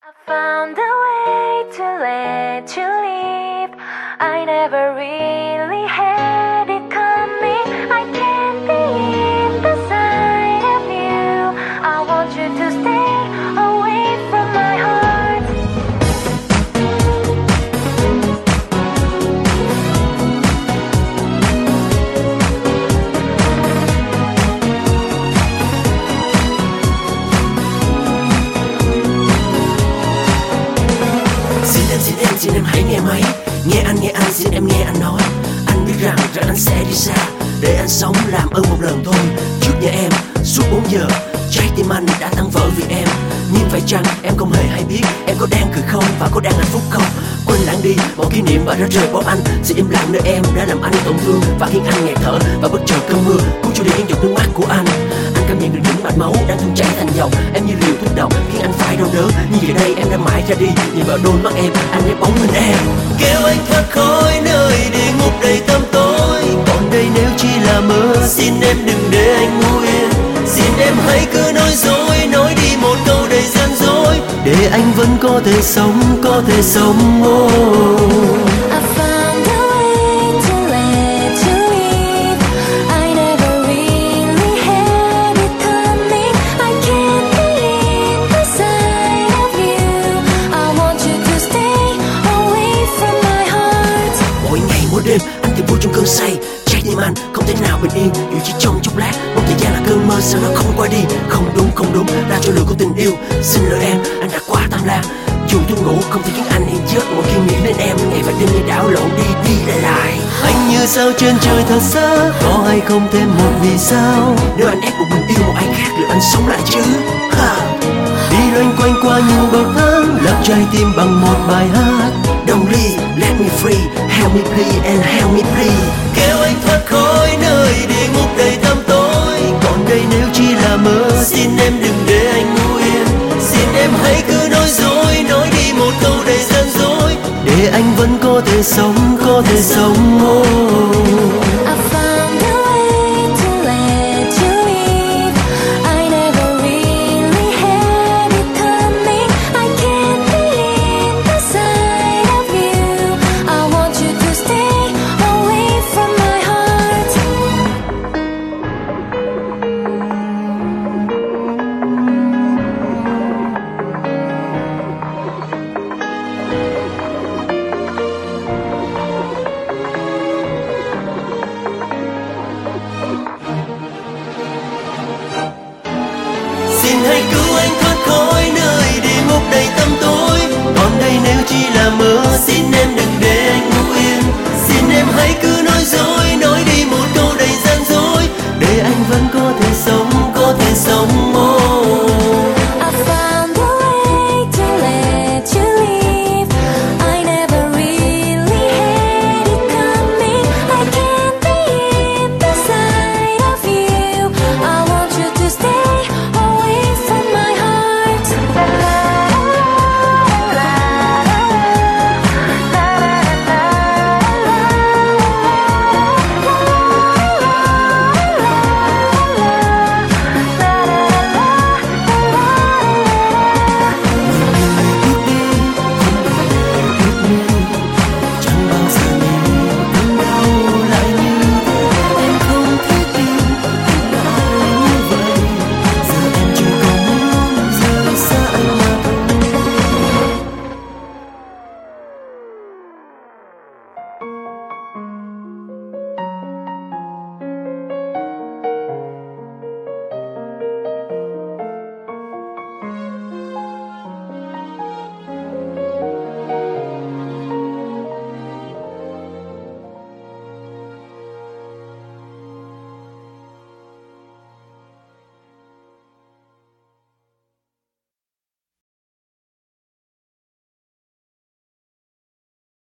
I found a way to let you leave. I never really had it coming. I can't be in the side of you. I want you to stay away from my heart. Xin em hãy nghe máy, nghe anh, xin em nghe anh nói. Anh biết rằng anh sẽ đi xa, để anh sống làm ơn một lần thôi. Trước nhà em, suốt 4 giờ, trái tim anh đã tan vỡ vì em. Nhưng phải chăng em không hề hay biết em có đang cười không và có đang hạnh phúc không? Quên lãng đi mọi kỷ niệm và đã rời bỏ anh. Sự im lặng nơi em đã làm anh tổn thương và khiến anh nghẹt thở. Và bất chợt cơn mưa cuốn trôi đi những giọt nước mắt của anh. Anh cảm nhận được những mạch máu đang tuôn chảy thành dòng. Em như liều thuốc độc khiến anh phải đau đớn. Nhưng giờ đây em đã mãi ra đi, nhìn vào đôi mắt em, anh nghe bóng hình em. Kêu anh thoát khỏi nơi địa ngục đầy tăm tối. Còn đây nếu chỉ là mơ, xin em đừng để anh ngu yên. Xin em hãy cứ nói dối, nói đi một câu đầy gian dối, để anh vẫn có thể sống, có thể sống. I found a way to let you leave. I never really had it coming. I can't be in the side of you. I want you to stay away from my heart. Mỗi ngày mỗi đêm anh tìm vui trong cơn say. Trái tim anh không thể nào bình yên dù chỉ trong chốc lát. Một thời gian là cơn mơ sao nó không qua đi. Không đúng là cho lửa của tình yêu. Xin lỗi em, anh đã quá tham lam. Dù tôi ngủ không thể khiến anh yên giấc. Mỗi khi nghĩ đến em ngày và đêm như đảo lộn đi lại. Anh như sao trên trời thật xa, có hay không thêm một vì sao? Nếu anh ép buộc mình yêu một ai khác liệu anh sống lại chứ? Đi loanh quanh qua những bậc thang, lấp trái tim bằng một bài hát. Don't leave, let me free. Help me please and help me please. Kêu anh thoát khỏi nơi địa ngục đầy tăm tối. Còn đây nếu chỉ là mơ, xin em đừng để anh ngu yên. Xin em hãy cứ nói dối, nói đi một câu đầy gian dối, để anh vẫn có thể sống, có thể sống.